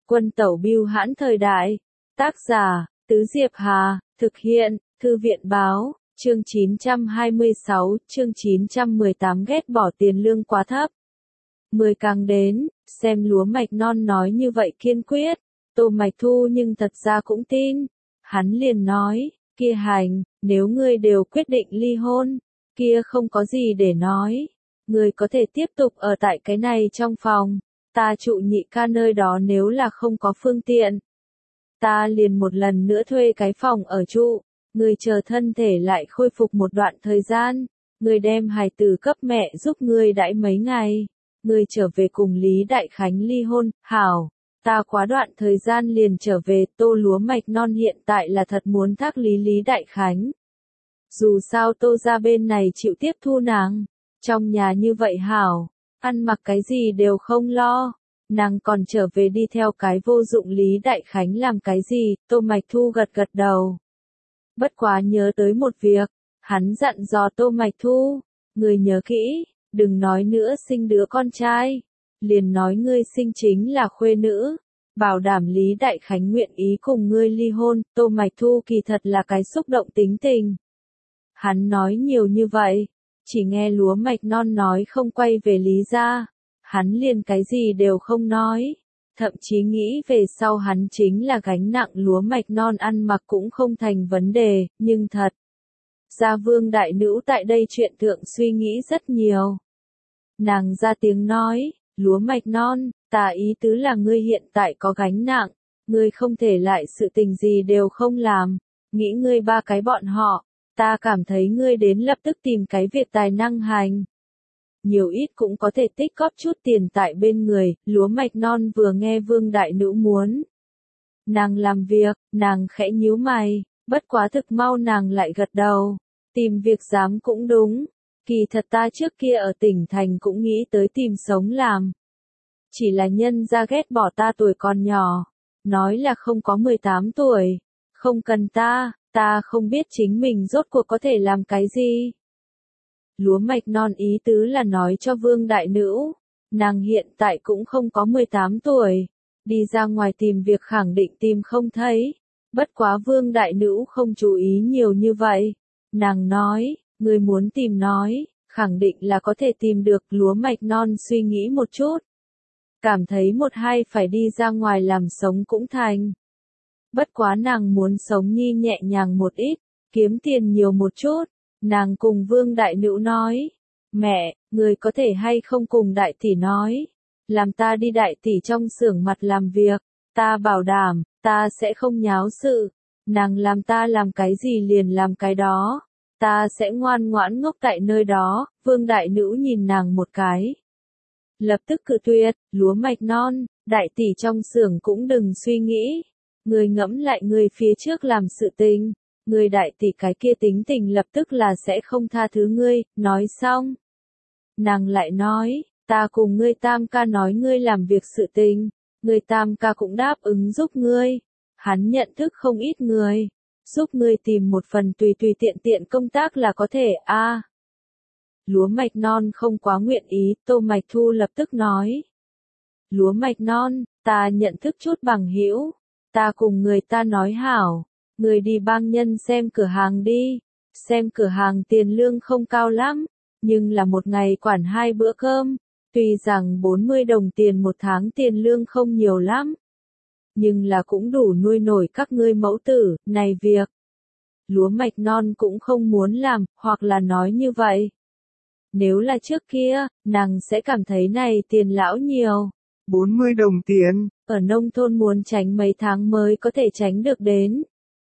Quân tẩu bưu hãn thời đại. Tác giả, Tứ Diệp Hà, thực hiện, Thư viện báo, chương 926, chương 918 ghét bỏ tiền lương quá thấp. 10 càng đến, xem lúa mạch non nói như vậy kiên quyết, Tô Mạch Thu nhưng thật ra cũng tin. Hắn liền nói, kia hành, nếu ngươi đều quyết định ly hôn, kia không có gì để nói. Ngươi có thể tiếp tục ở tại cái này trong phòng, ta trụ nhị ca nơi đó nếu là không có phương tiện. Ta liền một lần nữa thuê cái phòng ở trụ, ngươi chờ thân thể lại khôi phục một đoạn thời gian, ngươi đem hài tử cấp mẹ giúp ngươi đãi mấy ngày, ngươi trở về cùng Lý Đại Khánh ly hôn, hảo, ta quá đoạn thời gian liền trở về. Tô lúa mạch non hiện tại là thật muốn thác Lý Đại Khánh. Dù sao Tô ra bên này chịu tiếp thu nàng, trong nhà như vậy hảo, ăn mặc cái gì đều không lo. Nàng còn trở về đi theo cái vô dụng Lý Đại Khánh làm cái gì? Tô Mạch Thu gật gật đầu. Bất quá nhớ tới một việc, hắn dặn dò Tô Mạch Thu, người nhớ kỹ, đừng nói nữa sinh đứa con trai, liền nói ngươi sinh chính là khuê nữ, bảo đảm Lý Đại Khánh nguyện ý cùng ngươi ly hôn. Tô Mạch Thu kỳ thật là cái xúc động tính tình. Hắn nói nhiều như vậy, chỉ nghe lúa mạch non nói không quay về Lý gia. Hắn liền cái gì đều không nói, thậm chí nghĩ về sau hắn chính là gánh nặng. Lúa mạch non ăn mặc cũng không thành vấn đề, nhưng thật ra Vương đại nữ tại đây chuyện thượng suy nghĩ rất nhiều. Nàng ra tiếng nói, lúa mạch non, ta ý tứ là ngươi hiện tại có gánh nặng, ngươi không thể lại sự tình gì đều không làm, nghĩ ngươi ba cái bọn họ, ta cảm thấy ngươi đến lập tức tìm cái việc tài năng hành. Nhiều ít cũng có thể tích góp chút tiền tại bên người. Lúa mạch non vừa nghe Vương đại nữ muốn nàng làm việc, nàng khẽ nhíu mày, bất quá thực mau nàng lại gật đầu, tìm việc dám cũng đúng, kỳ thật ta trước kia ở tỉnh thành cũng nghĩ tới tìm sống làm. Chỉ là nhân ra ghét bỏ ta tuổi còn nhỏ, nói là không có 18 tuổi, không cần ta không biết chính mình rốt cuộc có thể làm cái gì. Lúa mạch non ý tứ là nói cho Vương đại nữ, nàng hiện tại cũng không có 18 tuổi, đi ra ngoài tìm việc khẳng định tìm không thấy. Bất quá Vương đại nữ không chú ý nhiều như vậy, nàng nói, người muốn tìm nói, khẳng định là có thể tìm được. Lúa mạch non suy nghĩ một chút, cảm thấy một hai phải đi ra ngoài làm sống cũng thành. Bất quá nàng muốn sống nhi nhẹ nhàng một ít, kiếm tiền nhiều một chút. Nàng cùng Vương đại nữ nói, mẹ, người có thể hay không cùng đại tỷ nói, làm ta đi đại tỷ trong xưởng mặt làm việc, ta bảo đảm, ta sẽ không nháo sự, nàng làm ta làm cái gì liền làm cái đó, ta sẽ ngoan ngoãn ngốc tại nơi đó. Vương đại nữ nhìn nàng một cái, lập tức cự tuyệt. Lúa mạch non, đại tỷ trong xưởng cũng đừng suy nghĩ, người ngẫm lại người phía trước làm sự tình. Người đại tỷ cái kia tính tình lập tức là sẽ không tha thứ ngươi. Nói xong, nàng lại nói, ta cùng ngươi tam ca nói ngươi làm việc sự tình, ngươi tam ca cũng đáp ứng giúp ngươi, hắn nhận thức không ít người, giúp ngươi tìm một phần tùy tiện công tác là có thể a. Lúa mạch non không quá nguyện ý. Tô Mạch Thu lập tức nói, lúa mạch non, ta nhận thức chút bằng hữu, ta cùng người ta nói hảo. Người đi bang nhân xem cửa hàng đi, xem cửa hàng tiền lương không cao lắm, nhưng là một ngày quản 2 bữa cơm, tuy rằng 40 đồng tiền một tháng tiền lương không nhiều lắm, nhưng là cũng đủ nuôi nổi các ngươi mẫu tử. Này việc, lúa mạch non cũng không muốn làm, hoặc là nói như vậy. Nếu là trước kia, nàng sẽ cảm thấy này tiền lão nhiều. 40 đồng tiền, ở nông thôn muốn tránh mấy tháng mới có thể tránh được đến.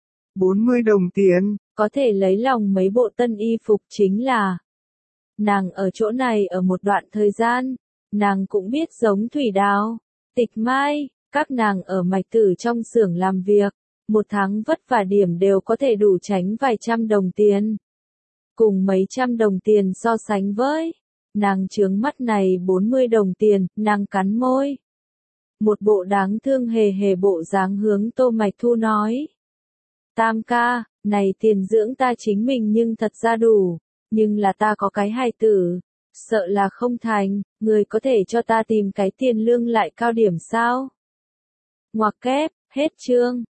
40 đồng tiền, có thể lấy lòng mấy bộ tân y phục. Chính là, nàng ở chỗ này ở một đoạn thời gian, nàng cũng biết giống Thủy Đào, Tịch Mai, các nàng ở mạch tử trong xưởng làm việc, một tháng vất vả điểm đều có thể đủ tránh vài trăm đồng tiền. Cùng mấy trăm đồng tiền so sánh với, nàng chướng mắt này 40 đồng tiền, nàng cắn môi. Một bộ đáng thương hề bộ dáng hướng Tô Mạch Thu nói. Tam ca, này tiền dưỡng ta chính mình nhưng thật ra đủ, nhưng là ta có cái hài tử, sợ là không thành, người có thể cho ta tìm cái tiền lương lại cao điểm sao? Ngoặc kép, hết chương.